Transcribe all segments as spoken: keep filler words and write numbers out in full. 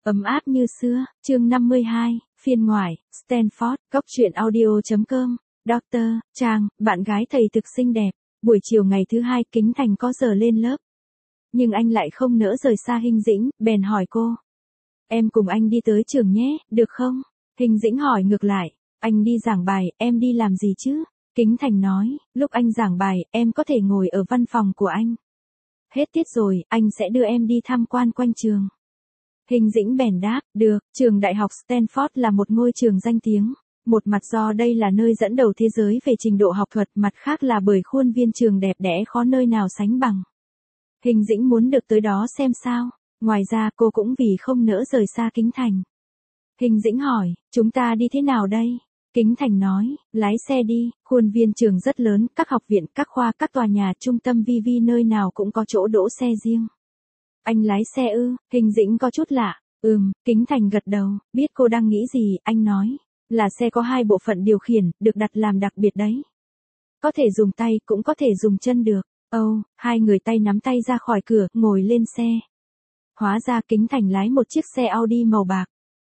Ấm áp như xưa, chương năm mươi hai, phiên ngoại, Stanford, góc truyện audio.com, Doctor, Trang, bạn gái thầy thực xinh đẹp. Buổi chiều ngày thứ hai Kính Thành có giờ lên lớp. Nhưng anh lại không nỡ rời xa Hinh Dĩnh, bèn hỏi cô. Em cùng anh đi tới trường nhé, được không? Hinh Dĩnh hỏi ngược lại, anh đi giảng bài, em đi làm gì chứ? Kính Thành nói, lúc anh giảng bài, em có thể ngồi ở văn phòng của anh. Hết tiết rồi, anh sẽ đưa em đi tham quan quanh trường. Hinh Dĩnh bèn đáp, được, trường đại học Stanford là một ngôi trường danh tiếng. Một mặt do đây là nơi dẫn đầu thế giới về trình độ học thuật, mặt khác là bởi khuôn viên trường đẹp đẽ khó nơi nào sánh bằng. Hinh Dĩnh muốn được tới đó xem sao. Ngoài ra cô cũng vì không nỡ rời xa Kính Thành. Hinh Dĩnh hỏi, chúng ta đi thế nào đây? Kính Thành nói, lái xe đi, khuôn viên trường rất lớn, các học viện, các khoa, các tòa nhà, trung tâm vi vi nơi nào cũng có chỗ đỗ xe riêng. Anh lái xe ư? Hinh Dĩnh có chút lạ. Ừm, Kính Thành gật đầu, biết cô đang nghĩ gì, anh nói. Là xe có hai bộ phận điều khiển, được đặt làm đặc biệt đấy. Có thể dùng tay, cũng có thể dùng chân được. Ồ, oh, hai người tay nắm tay ra khỏi cửa, ngồi lên xe. Hóa ra Kính Thành lái một chiếc xe Audi màu bạc.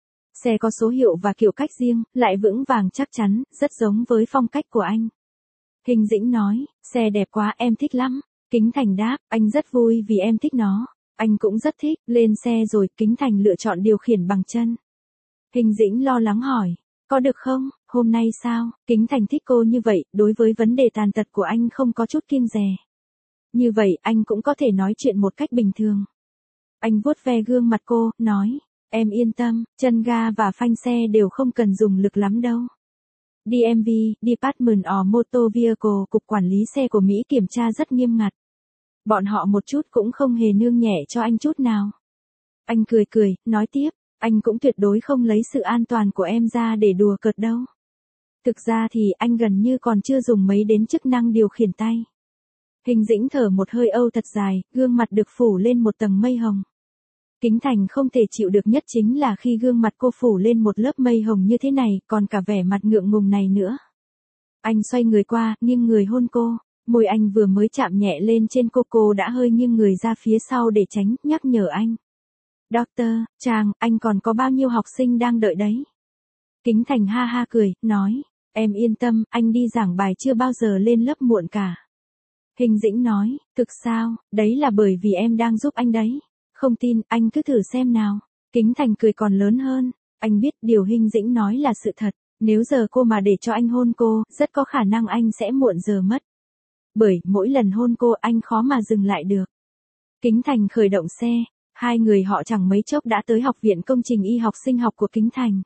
Xe có số hiệu và kiểu cách riêng, lại vững vàng chắc chắn, rất giống với phong cách của anh. Hinh Dĩnh nói, xe đẹp quá, em thích lắm. Kính Thành đáp, anh rất vui vì em thích nó. Anh cũng rất thích. Lên xe rồi, Kính Thành lựa chọn điều khiển bằng chân. Hinh Dĩnh lo lắng hỏi, có được không? Hôm nay sao? Kính Thành thích cô như vậy, đối với vấn đề tàn tật của anh không có chút kiêng dè. Như vậy anh cũng có thể nói chuyện một cách bình thường. Anh vuốt ve gương mặt cô, nói, em yên tâm, chân ga và phanh xe đều không cần dùng lực lắm đâu. đê em vê, Department of Motor Vehicle, cục quản lý xe của Mỹ kiểm tra rất nghiêm ngặt. Bọn họ một chút cũng không hề nương nhẹ cho anh chút nào. Anh cười cười, nói tiếp, anh cũng tuyệt đối không lấy sự an toàn của em ra để đùa cợt đâu. Thực ra thì anh gần như còn chưa dùng mấy đến chức năng điều khiển tay. Hinh Dĩnh thở một hơi âu thật dài, gương mặt được phủ lên một tầng mây hồng. Kính Thành không thể chịu được nhất chính là khi gương mặt cô phủ lên một lớp mây hồng như thế này, còn cả vẻ mặt ngượng ngùng này nữa. Anh xoay người qua, nghiêng người hôn cô, môi anh vừa mới chạm nhẹ lên trên cô cô đã hơi nghiêng người ra phía sau để tránh, nhắc nhở anh. Doctor, Trang, anh còn có bao nhiêu học sinh đang đợi đấy? Kính Thành ha ha cười, nói, em yên tâm, anh đi giảng bài chưa bao giờ lên lớp muộn cả. Hinh Dĩnh nói, thực sao, đấy là bởi vì em đang giúp anh đấy. Không tin, anh cứ thử xem nào. Kính Thành cười còn lớn hơn. Anh biết điều Hinh Dĩnh nói là sự thật. Nếu giờ cô mà để cho anh hôn cô, rất có khả năng anh sẽ muộn giờ mất. Bởi mỗi lần hôn cô anh khó mà dừng lại được. Kính Thành khởi động xe. Hai người họ chẳng mấy chốc đã tới học viện công trình y học sinh học của Kính Thành.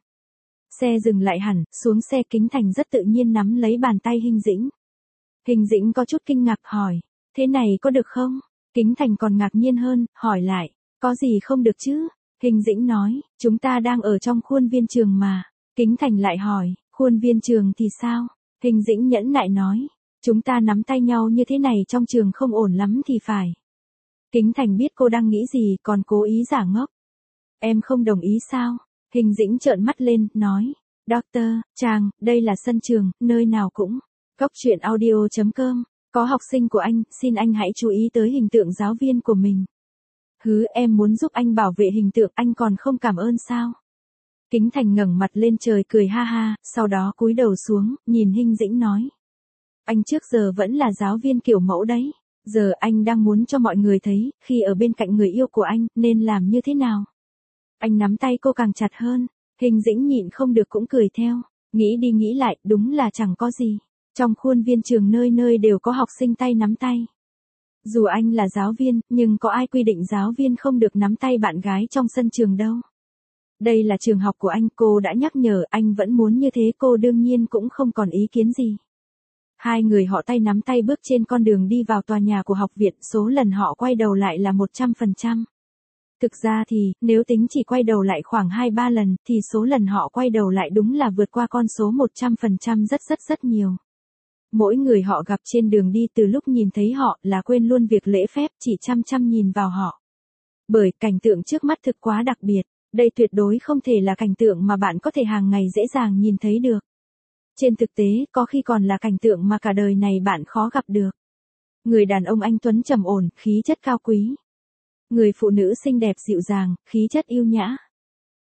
Xe dừng lại hẳn, xuống xe Kính Thành rất tự nhiên nắm lấy bàn tay Hinh Dĩnh. Hinh Dĩnh có chút kinh ngạc hỏi, thế này có được không? Kính Thành còn ngạc nhiên hơn, hỏi lại, có gì không được chứ? Hinh Dĩnh nói, chúng ta đang ở trong khuôn viên trường mà. Kính Thành lại hỏi, khuôn viên trường thì sao? Hinh Dĩnh nhẫn nại nói, chúng ta nắm tay nhau như thế này trong trường không ổn lắm thì phải. Kính Thành biết cô đang nghĩ gì còn cố ý giả ngốc. Em không đồng ý sao? Hinh Dĩnh trợn mắt lên, nói, Doctor, Trang, đây là sân trường, nơi nào cũng. Góc truyện audio.com, có học sinh của anh, xin anh hãy chú ý tới hình tượng giáo viên của mình. Hứ, em muốn giúp anh bảo vệ hình tượng, anh còn không cảm ơn sao? Kính Thành ngẩng mặt lên trời cười ha ha, sau đó cúi đầu xuống, nhìn Hinh Dĩnh nói. Anh trước giờ vẫn là giáo viên kiểu mẫu đấy, giờ anh đang muốn cho mọi người thấy, khi ở bên cạnh người yêu của anh, nên làm như thế nào? Anh nắm tay cô càng chặt hơn, Hinh Dĩnh nhịn không được cũng cười theo, nghĩ đi nghĩ lại, đúng là chẳng có gì. Trong khuôn viên trường nơi nơi đều có học sinh tay nắm tay. Dù anh là giáo viên, nhưng có ai quy định giáo viên không được nắm tay bạn gái trong sân trường đâu. Đây là trường học của anh, cô đã nhắc nhở, anh vẫn muốn như thế, cô đương nhiên cũng không còn ý kiến gì. Hai người họ tay nắm tay bước trên con đường đi vào tòa nhà của học viện, số lần họ quay đầu lại là một trăm phần trăm. Thực ra thì, nếu tính chỉ quay đầu lại khoảng hai ba lần, thì số lần họ quay đầu lại đúng là vượt qua con số một trăm phần trăm rất rất rất nhiều. Mỗi người họ gặp trên đường đi từ lúc nhìn thấy họ là quên luôn việc lễ phép, chỉ chăm chăm nhìn vào họ. Bởi cảnh tượng trước mắt thực quá đặc biệt, đây tuyệt đối không thể là cảnh tượng mà bạn có thể hàng ngày dễ dàng nhìn thấy được. Trên thực tế, có khi còn là cảnh tượng mà cả đời này bạn khó gặp được. Người đàn ông anh tuấn trầm ổn, khí chất cao quý. Người phụ nữ xinh đẹp dịu dàng, khí chất yêu nhã.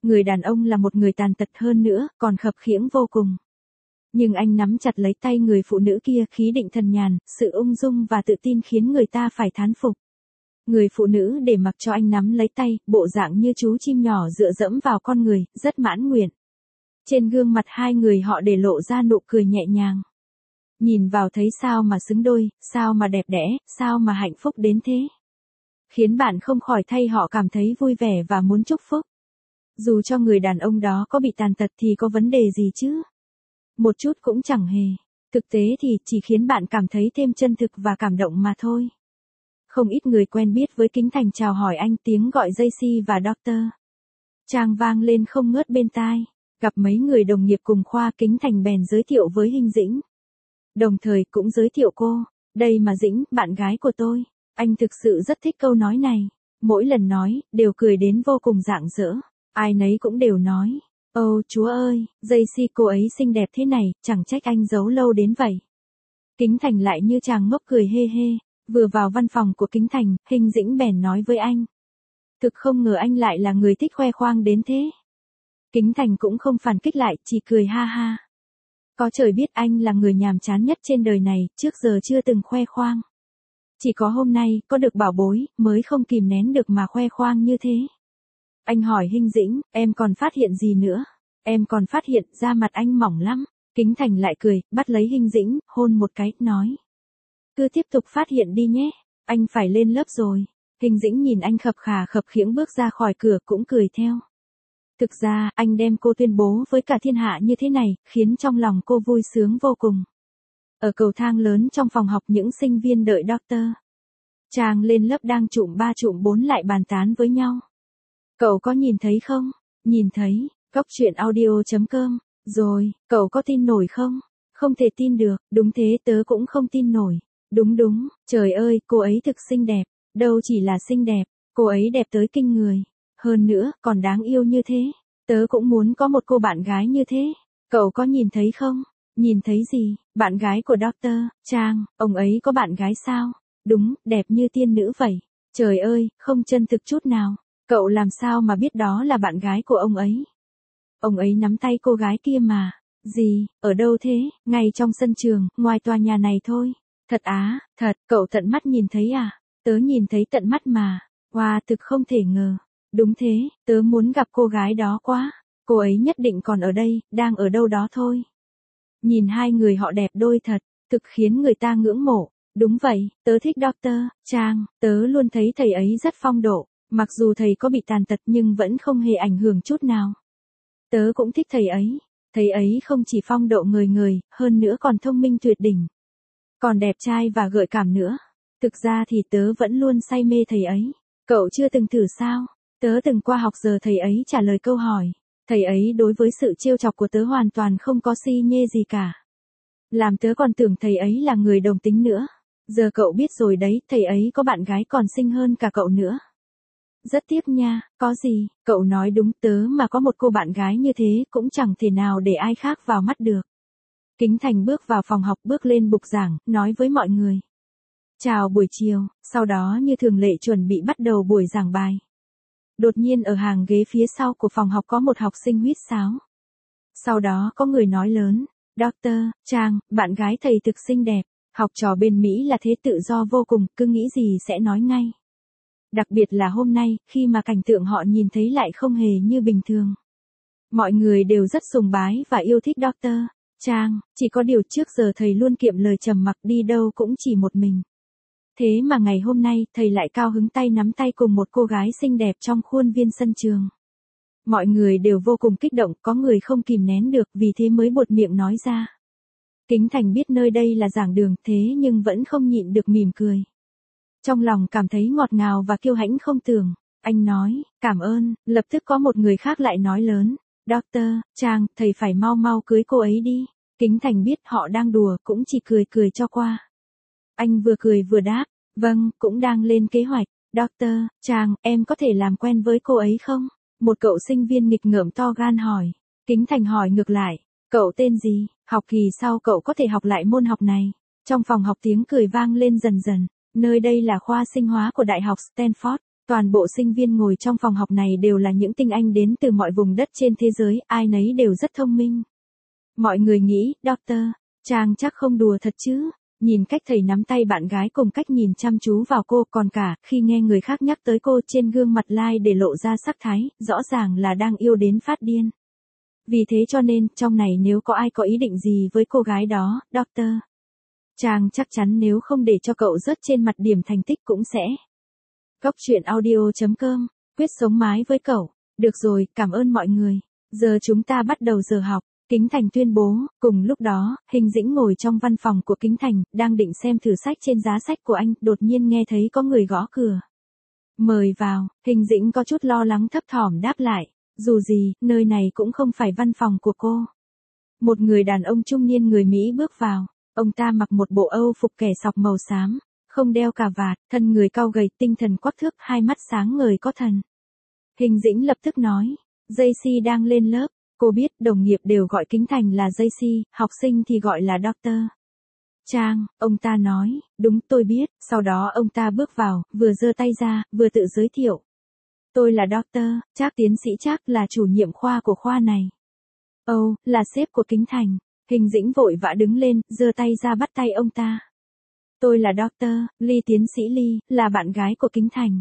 Người đàn ông là một người tàn tật hơn nữa, còn khập khiễng vô cùng. Nhưng anh nắm chặt lấy tay người phụ nữ kia, khí định thần nhàn, sự ung dung và tự tin khiến người ta phải thán phục. Người phụ nữ để mặc cho anh nắm lấy tay, bộ dạng như chú chim nhỏ dựa dẫm vào con người, rất mãn nguyện. Trên gương mặt hai người họ để lộ ra nụ cười nhẹ nhàng. Nhìn vào thấy sao mà xứng đôi, sao mà đẹp đẽ, sao mà hạnh phúc đến thế. Khiến bạn không khỏi thay họ cảm thấy vui vẻ và muốn chúc phúc. Dù cho người đàn ông đó có bị tàn tật thì có vấn đề gì chứ? Một chút cũng chẳng hề. Thực tế thì chỉ khiến bạn cảm thấy thêm chân thực và cảm động mà thôi. Không ít người quen biết với Kính Thành chào hỏi anh, tiếng gọi Jay-C và Doctor Trang vang lên không ngớt bên tai. Gặp mấy người đồng nghiệp cùng khoa, Kính Thành bèn giới thiệu với Hinh Dĩnh. Đồng thời cũng giới thiệu cô, đây mà Dĩnh, bạn gái của tôi. Anh thực sự rất thích câu nói này. Mỗi lần nói, đều cười đến vô cùng rạng rỡ. Ai nấy cũng đều nói, ôi chúa ơi, Jay-C cô ấy xinh đẹp thế này, chẳng trách anh giấu lâu đến vậy. Kính Thành lại như chàng ngốc cười hê hê. Vừa vào văn phòng của Kính Thành, Hinh Dĩnh bèn nói với anh. Thực không ngờ anh lại là người thích khoe khoang đến thế. Kính Thành cũng không phản kích lại, chỉ cười ha ha. Có trời biết anh là người nhàm chán nhất trên đời này, trước giờ chưa từng khoe khoang. Chỉ có hôm nay, có được bảo bối, mới không kìm nén được mà khoe khoang như thế. Anh hỏi Hinh Dĩnh, em còn phát hiện gì nữa? Em còn phát hiện da mặt anh mỏng lắm. Kính Thành lại cười, bắt lấy Hinh Dĩnh, hôn một cái, nói. Cứ tiếp tục phát hiện đi nhé, anh phải lên lớp rồi. Hinh Dĩnh nhìn anh khập khà khập khiễng bước ra khỏi cửa cũng cười theo. Thực ra, anh đem cô tuyên bố với cả thiên hạ như thế này, khiến trong lòng cô vui sướng vô cùng. Ở cầu thang lớn trong phòng học, những sinh viên đợi Doctor Trang lên lớp đang trụm ba trụm bốn lại bàn tán với nhau. Cậu có nhìn thấy không? Nhìn thấy, Cóc truyện audio chấm com. Rồi, cậu có tin nổi không? Không thể tin được, đúng thế, tớ cũng không tin nổi. Đúng đúng, trời ơi, cô ấy thực xinh đẹp. Đâu chỉ là xinh đẹp, cô ấy đẹp tới kinh người. Hơn nữa, còn đáng yêu như thế. Tớ cũng muốn có một cô bạn gái như thế. Cậu có nhìn thấy không? Nhìn thấy gì? Bạn gái của Doctor Trang, ông ấy có bạn gái sao? Đúng, đẹp như tiên nữ vậy. Trời ơi, không chân thực chút nào. Cậu làm sao mà biết đó là bạn gái của ông ấy? Ông ấy nắm tay cô gái kia mà. Gì, ở đâu thế? Ngay trong sân trường, ngoài tòa nhà này thôi. Thật á, thật, cậu tận mắt nhìn thấy à? Tớ nhìn thấy tận mắt mà. Wow, thực không thể ngờ. Đúng thế, tớ muốn gặp cô gái đó quá. Cô ấy nhất định còn ở đây, đang ở đâu đó thôi. Nhìn hai người họ đẹp đôi thật, thực khiến người ta ngưỡng mộ. Đúng vậy, tớ thích Doctor Trang, tớ luôn thấy thầy ấy rất phong độ. Mặc dù thầy có bị tàn tật nhưng vẫn không hề ảnh hưởng chút nào. Tớ cũng thích thầy ấy. Thầy ấy không chỉ phong độ người người, hơn nữa còn thông minh tuyệt đỉnh. Còn đẹp trai và gợi cảm nữa. Thực ra thì tớ vẫn luôn say mê thầy ấy. Cậu chưa từng thử sao? Tớ từng qua học giờ thầy ấy trả lời câu hỏi. Thầy ấy đối với sự trêu chọc của tớ hoàn toàn không có si nhê gì cả. Làm tớ còn tưởng thầy ấy là người đồng tính nữa. Giờ cậu biết rồi đấy, thầy ấy có bạn gái còn xinh hơn cả cậu nữa. Rất tiếc nha, có gì, cậu nói đúng, tớ mà có một cô bạn gái như thế cũng chẳng thể nào để ai khác vào mắt được. Kính Thành bước vào phòng học, bước lên bục giảng, nói với mọi người. Chào buổi chiều, sau đó như thường lệ chuẩn bị bắt đầu buổi giảng bài. Đột nhiên ở hàng ghế phía sau của phòng học có một học sinh huýt sáo. Sau đó có người nói lớn, Doctor Trang, bạn gái thầy thực xinh đẹp, học trò bên Mỹ là thế tự do vô cùng, cứ nghĩ gì sẽ nói ngay. Đặc biệt là hôm nay, khi mà cảnh tượng họ nhìn thấy lại không hề như bình thường. Mọi người đều rất sùng bái và yêu thích Doctor Trang, chỉ có điều trước giờ thầy luôn kiệm lời trầm mặc, đi đâu cũng chỉ một mình. Thế mà ngày hôm nay, thầy lại cao hứng tay nắm tay cùng một cô gái xinh đẹp trong khuôn viên sân trường. Mọi người đều vô cùng kích động, có người không kìm nén được, vì thế mới buột miệng nói ra. Kính Thành biết nơi đây là giảng đường, thế nhưng vẫn không nhịn được mỉm cười. Trong lòng cảm thấy ngọt ngào và kiêu hãnh không tưởng. Anh nói, cảm ơn, lập tức có một người khác lại nói lớn. Doctor Trang, thầy phải mau mau cưới cô ấy đi. Kính Thành biết họ đang đùa, cũng chỉ cười cười cho qua. Anh vừa cười vừa đáp, vâng, cũng đang lên kế hoạch. Doctor Trang, em có thể làm quen với cô ấy không? Một cậu sinh viên nghịch ngợm to gan hỏi. Kính Thành hỏi ngược lại, cậu tên gì? Học kỳ sau cậu có thể học lại môn học này. Trong phòng học tiếng cười vang lên dần dần. Nơi đây là khoa sinh hóa của Đại học Stanford. Toàn bộ sinh viên ngồi trong phòng học này đều là những tinh anh đến từ mọi vùng đất trên thế giới, ai nấy đều rất thông minh. Mọi người nghĩ, Doctor Trang chắc không đùa thật chứ. Nhìn cách thầy nắm tay bạn gái cùng cách nhìn chăm chú vào cô, còn cả khi nghe người khác nhắc tới cô, trên gương mặt lai để lộ ra sắc thái, rõ ràng là đang yêu đến phát điên. Vì thế cho nên, trong này nếu có ai có ý định gì với cô gái đó, Doctor Trang chắc chắn nếu không để cho cậu rớt trên mặt điểm thành tích cũng sẽ. Góc chuyện audio chấm com, quyết sống mái với cậu. Được rồi, cảm ơn mọi người. Giờ chúng ta bắt đầu giờ học. Kính Thành tuyên bố. Cùng lúc đó, Hình Dĩnh ngồi trong văn phòng của Kính Thành, đang định xem thử sách trên giá sách của anh, đột nhiên nghe thấy có người gõ cửa. Mời vào. Hình Dĩnh có chút lo lắng thấp thỏm đáp lại. Dù gì, nơi này cũng không phải văn phòng của cô. Một người đàn ông trung niên người Mỹ bước vào. Ông ta mặc một bộ Âu phục kẻ sọc màu xám, không đeo cà vạt, thân người cao gầy, tinh thần quắc thước, hai mắt sáng ngời có thần. Hình Dĩnh lập tức nói, Jaycee đang lên lớp. Cô biết đồng nghiệp đều gọi Kính Thành là Jaycee, học sinh thì gọi là Doctor Trang. Ông ta nói, đúng tôi biết. Sau đó ông ta bước vào, vừa giơ tay ra, vừa tự giới thiệu. Tôi là Doctor Trác, tiến sĩ Trác, là chủ nhiệm khoa của khoa này. Ồ, oh, là sếp của Kính Thành. Hình Dĩnh vội vã đứng lên, giơ tay ra bắt tay ông ta. Tôi là Doctor Lee, tiến sĩ Lee, là bạn gái của Kính Thành.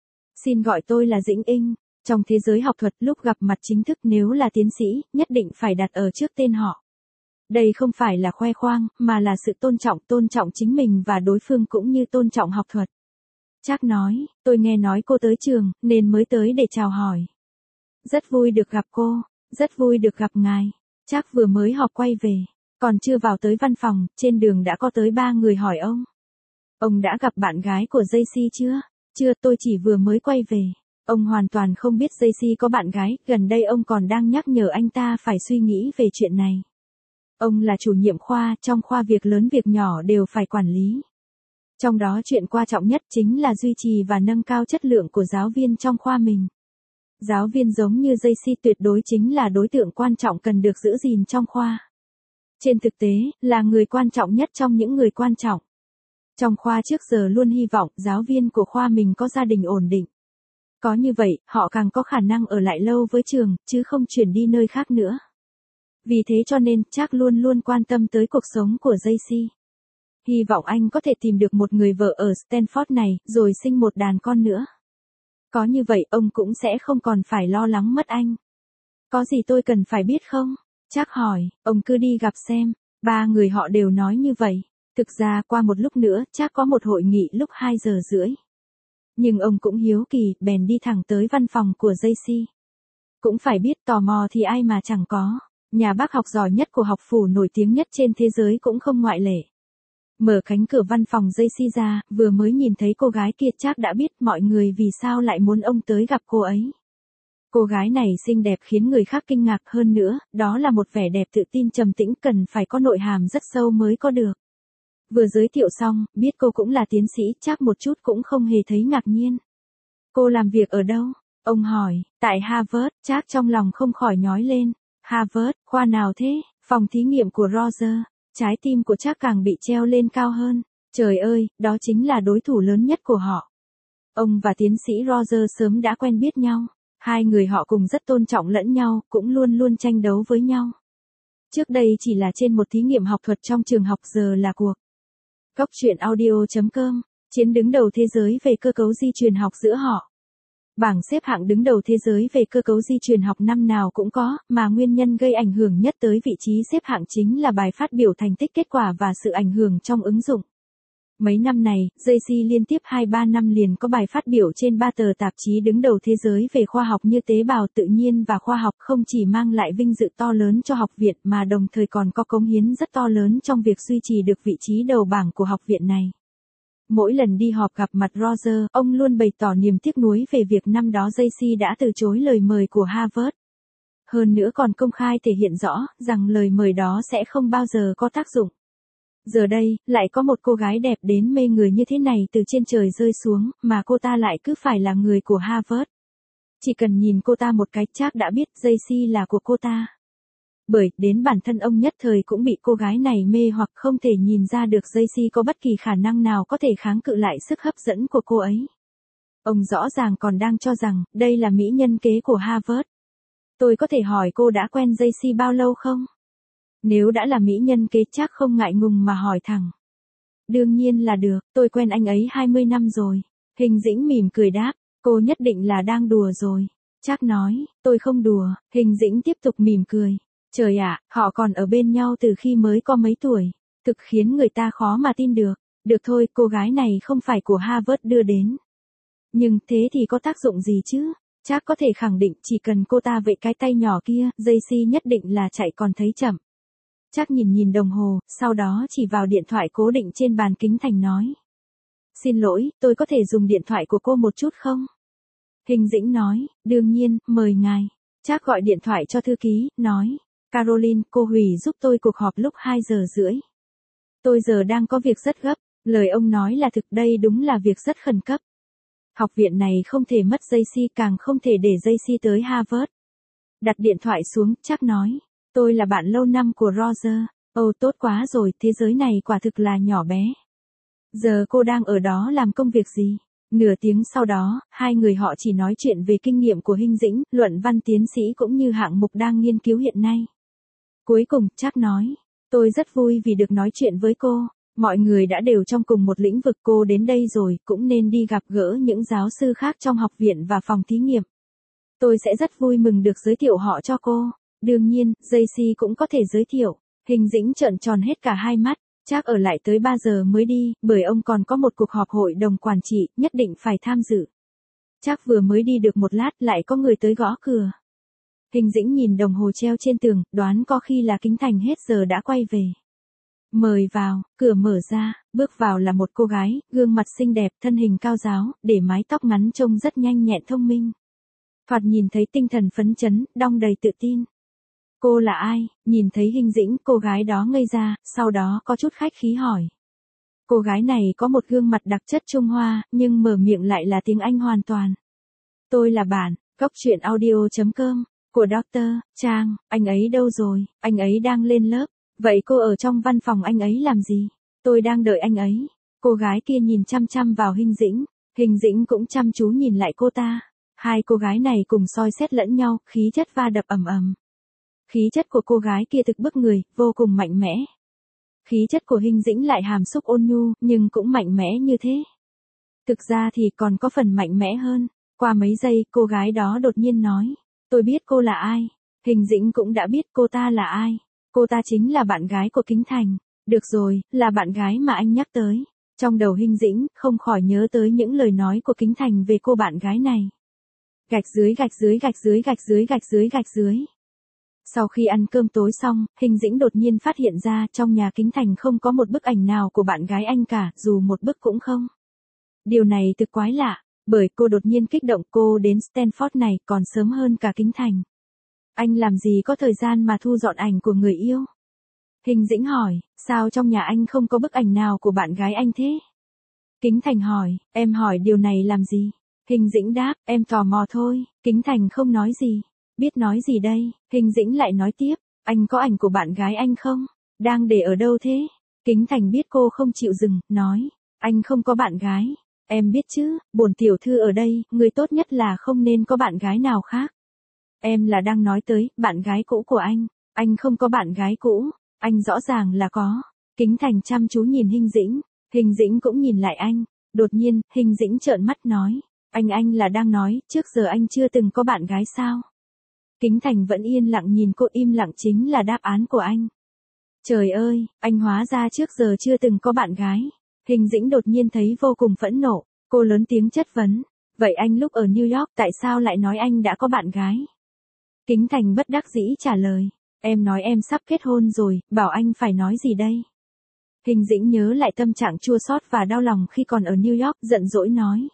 Xin gọi tôi là Dĩnh Inh. Trong thế giới học thuật, lúc gặp mặt chính thức nếu là tiến sĩ, nhất định phải đặt ở trước tên họ. Đây không phải là khoe khoang, mà là sự tôn trọng, tôn trọng chính mình và đối phương cũng như tôn trọng học thuật. Trác nói, tôi nghe nói cô tới trường, nên mới tới để chào hỏi. Rất vui được gặp cô, rất vui được gặp ngài. Trác vừa mới họp quay về, còn chưa vào tới văn phòng, trên đường đã có tới ba người hỏi ông. Ông đã gặp bạn gái của Jaycee chưa? Chưa, tôi chỉ vừa mới quay về. Ông hoàn toàn không biết Jaycee có bạn gái, gần đây ông còn đang nhắc nhở anh ta phải suy nghĩ về chuyện này. Ông là chủ nhiệm khoa, trong khoa việc lớn việc nhỏ đều phải quản lý. Trong đó chuyện quan trọng nhất chính là duy trì và nâng cao chất lượng của giáo viên trong khoa mình. Giáo viên giống như Jaycee tuyệt đối chính là đối tượng quan trọng cần được giữ gìn trong khoa. Trên thực tế, là người quan trọng nhất trong những người quan trọng. Trong khoa trước giờ luôn hy vọng giáo viên của khoa mình có gia đình ổn định. Có như vậy, họ càng có khả năng ở lại lâu với trường, chứ không chuyển đi nơi khác nữa. Vì thế cho nên, Trác luôn luôn quan tâm tới cuộc sống của Jaycee. Hy vọng anh có thể tìm được một người vợ ở Stanford này, rồi sinh một đàn con nữa. Có như vậy, ông cũng sẽ không còn phải lo lắng mất anh. Có gì tôi cần phải biết không? Trác hỏi, ông cứ đi gặp xem. Ba người họ đều nói như vậy. Thực ra qua một lúc nữa, Trác có một hội nghị lúc hai giờ rưỡi. Nhưng ông cũng hiếu kỳ, bèn đi thẳng tới văn phòng của Jaycee. Cũng phải biết, tò mò thì ai mà chẳng có. Nhà bác học giỏi nhất của học phủ nổi tiếng nhất trên thế giới cũng không ngoại lệ. Mở cánh cửa văn phòng Jaycee ra, vừa mới nhìn thấy cô gái kia, Trác đã biết mọi người vì sao lại muốn ông tới gặp cô ấy. Cô gái này xinh đẹp khiến người khác kinh ngạc, hơn nữa, đó là một vẻ đẹp tự tin trầm tĩnh, cần phải có nội hàm rất sâu mới có được. Vừa giới thiệu xong, biết cô cũng là tiến sĩ, Trác một chút cũng không hề thấy ngạc nhiên. Cô làm việc ở đâu? Ông hỏi. Tại Harvard. Trác trong lòng không khỏi nhói lên. Harvard, khoa nào thế? Phòng thí nghiệm của Roger. Trái tim của Trác càng bị treo lên cao hơn. Trời ơi, đó chính là đối thủ lớn nhất của họ. Ông và tiến sĩ Roger sớm đã quen biết nhau. Hai người họ cùng rất tôn trọng lẫn nhau, cũng luôn luôn tranh đấu với nhau. Trước đây chỉ là trên một thí nghiệm học thuật trong trường học, giờ là cuộc. Góc chuyện audio chấm com, chiến đứng đầu thế giới về cơ cấu di truyền học giữa họ. Bảng xếp hạng đứng đầu thế giới về cơ cấu di truyền học năm nào cũng có, mà nguyên nhân gây ảnh hưởng nhất tới vị trí xếp hạng chính là bài phát biểu thành tích kết quả và sự ảnh hưởng trong ứng dụng. Mấy năm này, Jaycee liên tiếp hai ba năm liền có bài phát biểu trên ba tờ tạp chí đứng đầu thế giới về khoa học như tế bào tự nhiên và khoa học, không chỉ mang lại vinh dự to lớn cho học viện mà đồng thời còn có cống hiến rất to lớn trong việc duy trì được vị trí đầu bảng của học viện này. Mỗi lần đi họp gặp mặt Roger, ông luôn bày tỏ niềm tiếc nuối về việc năm đó Jaycee đã từ chối lời mời của Harvard. Hơn nữa còn công khai thể hiện rõ rằng lời mời đó sẽ không bao giờ có tác dụng. Giờ đây, lại có một cô gái đẹp đến mê người như thế này từ trên trời rơi xuống, mà cô ta lại cứ phải là người của Harvard. Chỉ cần nhìn cô ta một cái, Trác đã biết Jaycee là của cô ta. Bởi, đến bản thân ông nhất thời cũng bị cô gái này mê hoặc, không thể nhìn ra được Jaycee có bất kỳ khả năng nào có thể kháng cự lại sức hấp dẫn của cô ấy. Ông rõ ràng còn đang cho rằng, đây là mỹ nhân kế của Harvard. Tôi có thể hỏi cô đã quen Jay-Z bao lâu không? Nếu đã là mỹ nhân kế chắc không ngại ngùng mà hỏi thẳng. Đương nhiên là được, tôi quen anh ấy hai mươi năm rồi. Hình Dĩnh mỉm cười đáp, cô nhất định là đang đùa rồi. Trác nói, tôi không đùa. Hình Dĩnh tiếp tục mỉm cười. Trời ạ, họ còn ở bên nhau từ khi mới có mấy tuổi. Thực khiến người ta khó mà tin được. Được thôi, cô gái này không phải của Harvard đưa đến. Nhưng thế thì có tác dụng gì chứ? Trác có thể khẳng định chỉ cần cô ta vẫy cái tay nhỏ kia, Jay-Z nhất định là chạy còn thấy chậm. Trác nhìn nhìn đồng hồ, sau đó chỉ vào điện thoại cố định trên bàn kính thành nói. Xin lỗi, tôi có thể dùng điện thoại của cô một chút không? Hình Dĩnh nói, đương nhiên, mời ngài. Trác gọi điện thoại cho thư ký, nói. Caroline, cô hủy giúp tôi cuộc họp lúc hai giờ rưỡi. Tôi giờ đang có việc rất gấp, lời ông nói là thực, đây đúng là việc rất khẩn cấp. Học viện này không thể mất Jay-Z, càng không thể để Jay-Z tới Harvard. Đặt điện thoại xuống, Trác nói. Tôi là bạn lâu năm của Roger. Ồ tốt quá rồi, thế giới này quả thực là nhỏ bé. Giờ cô đang ở đó làm công việc gì? Nửa tiếng sau đó, hai người họ chỉ nói chuyện về kinh nghiệm của Hình Dĩnh, luận văn tiến sĩ cũng như hạng mục đang nghiên cứu hiện nay. Cuối cùng, Trác nói, tôi rất vui vì được nói chuyện với cô. Mọi người đã đều trong cùng một lĩnh vực, cô đến đây rồi, cũng nên đi gặp gỡ những giáo sư khác trong học viện và phòng thí nghiệm. Tôi sẽ rất vui mừng được giới thiệu họ cho cô. Đương nhiên, Jay-Z cũng có thể giới thiệu. Hình Dĩnh trợn tròn hết cả hai mắt. Trác ở lại tới ba giờ mới đi, bởi ông còn có một cuộc họp hội đồng quản trị, nhất định phải tham dự. Trác vừa mới đi được một lát, lại có người tới gõ cửa. Hình Dĩnh nhìn đồng hồ treo trên tường, đoán có khi là Kính Thành hết giờ đã quay về. Mời vào, cửa mở ra, bước vào là một cô gái, gương mặt xinh đẹp, thân hình cao ráo, để mái tóc ngắn trông rất nhanh nhẹn thông minh. Thoạt nhìn thấy tinh thần phấn chấn, đong đầy tự tin. Cô là ai? Nhìn thấy Hình Dĩnh, cô gái đó ngây ra, sau đó có chút khách khí hỏi. Cô gái này có một gương mặt đặc chất Trung Hoa, nhưng mở miệng lại là tiếng Anh hoàn toàn. Tôi là bạn, góc truyện audio chấm com, của Doctor Trang, anh ấy đâu rồi? Anh ấy đang lên lớp. Vậy cô ở trong văn phòng anh ấy làm gì? Tôi đang đợi anh ấy. Cô gái kia nhìn chăm chăm vào Hình Dĩnh. Hình Dĩnh cũng chăm chú nhìn lại cô ta. Hai cô gái này cùng soi xét lẫn nhau, khí chất va đập ầm ầm. Khí chất của cô gái kia thực bức người, vô cùng mạnh mẽ. Khí chất của Hình Dĩnh lại hàm xúc ôn nhu, nhưng cũng mạnh mẽ như thế. Thực ra thì còn có phần mạnh mẽ hơn. Qua mấy giây, cô gái đó đột nhiên nói. Tôi biết cô là ai. Hình Dĩnh cũng đã biết cô ta là ai. Cô ta chính là bạn gái của Kính Thành. Được rồi, là bạn gái mà anh nhắc tới. Trong đầu Hình Dĩnh, không khỏi nhớ tới những lời nói của Kính Thành về cô bạn gái này. Gạch dưới gạch dưới gạch dưới gạch dưới gạch dưới gạch dưới. Sau khi ăn cơm tối xong, Hình Dĩnh đột nhiên phát hiện ra trong nhà Kính Thành không có một bức ảnh nào của bạn gái anh cả, dù một bức cũng không. Điều này thực quái lạ, bởi cô đột nhiên kích động, cô đến Stanford này còn sớm hơn cả Kính Thành. Anh làm gì có thời gian mà thu dọn ảnh của người yêu? Hình Dĩnh hỏi, sao trong nhà anh không có bức ảnh nào của bạn gái anh thế? Kính Thành hỏi, em hỏi điều này làm gì? Hình Dĩnh đáp, em tò mò thôi. Kính Thành không nói gì. Biết nói gì đây? Hình Dĩnh lại nói tiếp, anh có ảnh của bạn gái anh không? Đang để ở đâu thế? Kính Thành biết cô không chịu dừng, nói, anh không có bạn gái. Em biết chứ, bổn tiểu thư ở đây, người tốt nhất là không nên có bạn gái nào khác. Em là đang nói tới, bạn gái cũ của anh. Anh không có bạn gái cũ, anh rõ ràng là có. Kính Thành chăm chú nhìn Hình Dĩnh, Hình Dĩnh cũng nhìn lại anh. Đột nhiên, Hình Dĩnh trợn mắt nói, anh anh là đang nói, trước giờ anh chưa từng có bạn gái sao? Kính Thành vẫn yên lặng nhìn cô, im lặng chính là đáp án của anh. Trời ơi, anh hóa ra trước giờ chưa từng có bạn gái. Hình Dĩnh đột nhiên thấy vô cùng phẫn nộ, cô lớn tiếng chất vấn. Vậy anh lúc ở New York tại sao lại nói anh đã có bạn gái? Kính Thành bất đắc dĩ trả lời, em nói em sắp kết hôn rồi, bảo anh phải nói gì đây? Hình Dĩnh nhớ lại tâm trạng chua xót và đau lòng khi còn ở New York, giận dỗi nói.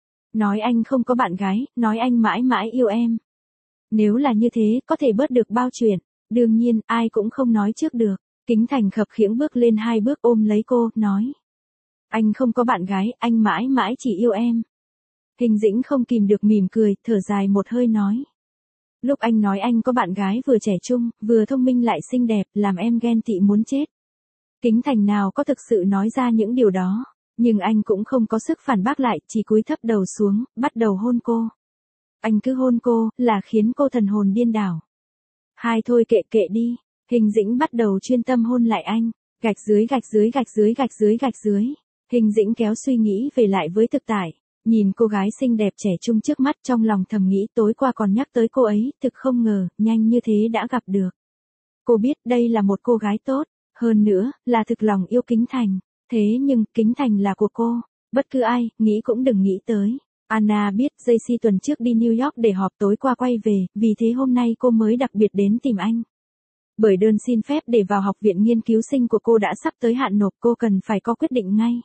Nói anh không có bạn gái, nói anh mãi mãi yêu em. Nếu là như thế, có thể bớt được bao chuyện. Đương nhiên, ai cũng không nói trước được. Kính Thành khập khiễng bước lên hai bước ôm lấy cô, nói. Anh không có bạn gái, anh mãi mãi chỉ yêu em. Hình Dĩnh không kìm được mỉm cười, thở dài một hơi nói. Lúc anh nói anh có bạn gái vừa trẻ trung, vừa thông minh lại xinh đẹp, làm em ghen tị muốn chết. Kính Thành nào có thực sự nói ra những điều đó. Nhưng anh cũng không có sức phản bác lại, chỉ cúi thấp đầu xuống, bắt đầu hôn cô. Anh cứ hôn cô, là khiến cô thần hồn điên đảo. Hai thôi kệ kệ đi, Hình Dĩnh bắt đầu chuyên tâm hôn lại anh, gạch dưới gạch dưới gạch dưới gạch dưới gạch dưới. Hình Dĩnh kéo suy nghĩ về lại với thực tại, nhìn cô gái xinh đẹp trẻ trung trước mắt trong lòng thầm nghĩ tối qua còn nhắc tới cô ấy, thực không ngờ, nhanh như thế đã gặp được. Cô biết đây là một cô gái tốt, hơn nữa, là thực lòng yêu Kính Thành. Thế nhưng, Kính Thành là của cô, bất cứ ai, nghĩ cũng đừng nghĩ tới. Anna biết Jaycee tuần trước đi New York để họp tối qua quay về, vì thế hôm nay cô mới đặc biệt đến tìm anh. Bởi đơn xin phép để vào học viện nghiên cứu sinh của cô đã sắp tới hạn nộp, cô cần phải có quyết định ngay.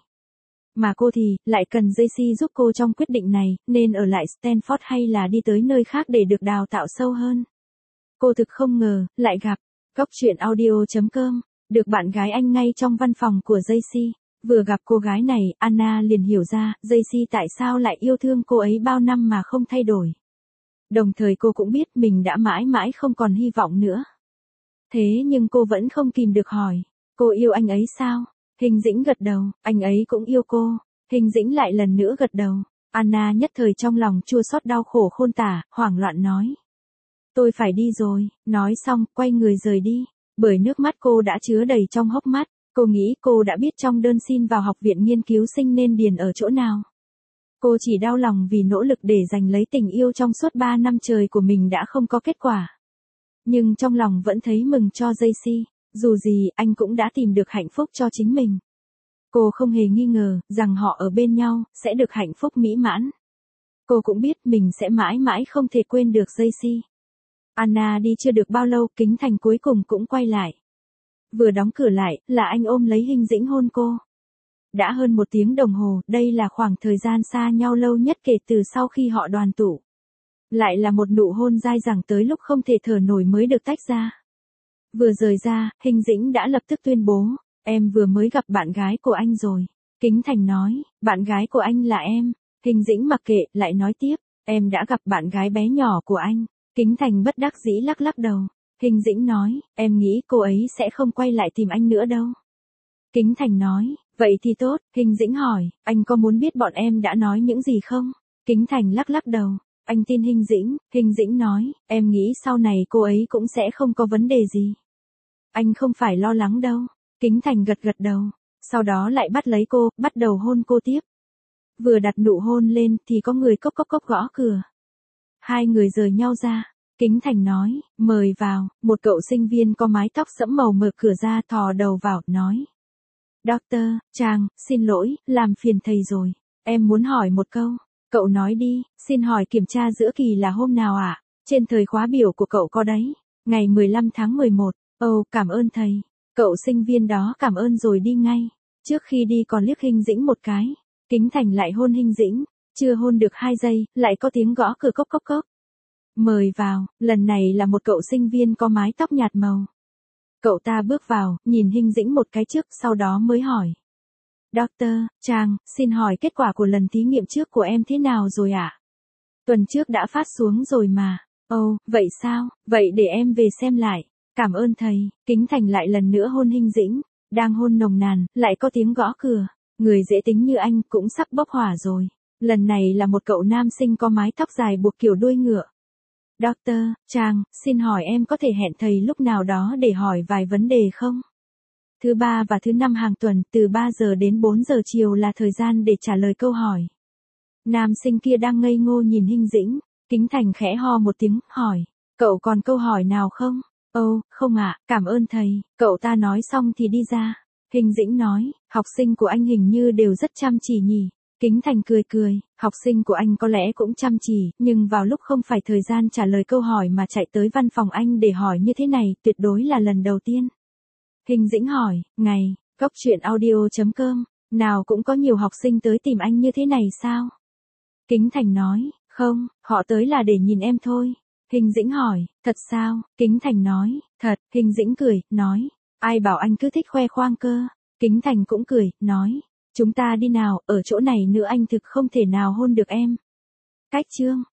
Mà cô thì, lại cần Jaycee giúp cô trong quyết định này, nên ở lại Stanford hay là đi tới nơi khác để được đào tạo sâu hơn. Cô thực không ngờ, lại gặp, Góc Chuyện Audio chấm com, được bạn gái anh ngay trong văn phòng của Jaycee. Vừa gặp cô gái này, Anna liền hiểu ra, Jaycee tại sao lại yêu thương cô ấy bao năm mà không thay đổi. Đồng thời cô cũng biết mình đã mãi mãi không còn hy vọng nữa. Thế nhưng cô vẫn không kìm được hỏi, cô yêu anh ấy sao? Hình Dĩnh gật đầu, anh ấy cũng yêu cô. Hình Dĩnh lại lần nữa gật đầu. Anna nhất thời trong lòng chua xót đau khổ khôn tả, hoảng loạn nói. Tôi phải đi rồi, nói xong, quay người rời đi. Bởi nước mắt cô đã chứa đầy trong hốc mắt. Cô nghĩ cô đã biết trong đơn xin vào học viện nghiên cứu sinh nên điền ở chỗ nào. Cô chỉ đau lòng vì nỗ lực để giành lấy tình yêu trong suốt ba năm trời của mình đã không có kết quả. Nhưng trong lòng vẫn thấy mừng cho Jaycee, dù gì anh cũng đã tìm được hạnh phúc cho chính mình. Cô không hề nghi ngờ rằng họ ở bên nhau sẽ được hạnh phúc mỹ mãn. Cô cũng biết mình sẽ mãi mãi không thể quên được Jaycee. Anna đi chưa được bao lâu, Kính Thành cuối cùng cũng quay lại. Vừa đóng cửa lại, là anh ôm lấy Hình Dĩnh hôn cô. Đã hơn một tiếng đồng hồ, đây là khoảng thời gian xa nhau lâu nhất kể từ sau khi họ đoàn tụ. Lại là một nụ hôn dai dẳng tới lúc không thể thở nổi mới được tách ra. Vừa rời ra, Hình Dĩnh đã lập tức tuyên bố, em vừa mới gặp bạn gái của anh rồi. Kính Thành nói, bạn gái của anh là em. Hình Dĩnh mặc kệ, lại nói tiếp, em đã gặp bạn gái bé nhỏ của anh. Kính Thành bất đắc dĩ lắc lắc đầu. Hình Dĩnh nói, em nghĩ cô ấy sẽ không quay lại tìm anh nữa đâu. Kính Thành nói, vậy thì tốt. Hình Dĩnh hỏi, anh có muốn biết bọn em đã nói những gì không? Kính Thành lắc lắc đầu, anh tin Hình Dĩnh. Hình Dĩnh nói, em nghĩ sau này cô ấy cũng sẽ không có vấn đề gì. Anh không phải lo lắng đâu. Kính Thành gật gật đầu, sau đó lại bắt lấy cô, bắt đầu hôn cô tiếp. Vừa đặt nụ hôn lên thì có người cốc cốc cốc gõ cửa. Hai người rời nhau ra. Kính Thành nói, mời vào. Một cậu sinh viên có mái tóc sẫm màu mở cửa ra, thò đầu vào, nói. Doctor, Trang, xin lỗi, làm phiền thầy rồi. Em muốn hỏi một câu. Cậu nói đi, xin hỏi kiểm tra giữa kỳ là hôm nào ạ? À? Trên thời khóa biểu của cậu có đấy. Ngày mười lăm tháng mười một. Ồ, oh, cảm ơn thầy. Cậu sinh viên đó cảm ơn rồi đi ngay. Trước khi đi còn liếc Hình Dĩnh một cái. Kính Thành lại hôn Hình Dĩnh. Chưa hôn được hai giây, lại có tiếng gõ cửa cốc cốc cốc. Mời vào, lần này là một cậu sinh viên có mái tóc nhạt màu. Cậu ta bước vào, nhìn Hình Dĩnh một cái trước, sau đó mới hỏi. Doctor, Trang, xin hỏi kết quả của lần thí nghiệm trước của em thế nào rồi ạ? À? Tuần trước đã phát xuống rồi mà. Ồ, oh, vậy sao, vậy để em về xem lại. Cảm ơn thầy. Kính Thành lại lần nữa hôn Hình Dĩnh. Đang hôn nồng nàn, lại có tiếng gõ cửa. Người dễ tính như anh cũng sắp bốc hỏa rồi. Lần này là một cậu nam sinh có mái tóc dài buộc kiểu đuôi ngựa. Doctor, Trang, xin hỏi em có thể hẹn thầy lúc nào đó để hỏi vài vấn đề không? Thứ ba và thứ năm hàng tuần, từ ba giờ đến bốn giờ chiều là thời gian để trả lời câu hỏi. Nam sinh kia đang ngây ngô nhìn Hình Dĩnh. Kính Thành khẽ ho một tiếng, hỏi. Cậu còn câu hỏi nào không? Ồ, oh, không ạ, à, cảm ơn thầy. Cậu ta nói xong thì đi ra. Hình Dĩnh nói, học sinh của anh hình như đều rất chăm chỉ nhỉ. Kính Thành cười cười, học sinh của anh có lẽ cũng chăm chỉ, nhưng vào lúc không phải thời gian trả lời câu hỏi mà chạy tới văn phòng anh để hỏi như thế này, tuyệt đối là lần đầu tiên. Hình Dĩnh hỏi, ngày, Góc Chuyện Audio chấm com, nào cũng có nhiều học sinh tới tìm anh như thế này sao? Kính Thành nói, không, họ tới là để nhìn em thôi. Hình Dĩnh hỏi, thật sao? Kính Thành nói, thật. Hình Dĩnh cười, nói, ai bảo anh cứ thích khoe khoang cơ? Kính Thành cũng cười, nói, chúng ta đi nào, ở chỗ này nữa anh thực không thể nào hôn được em. Cách chương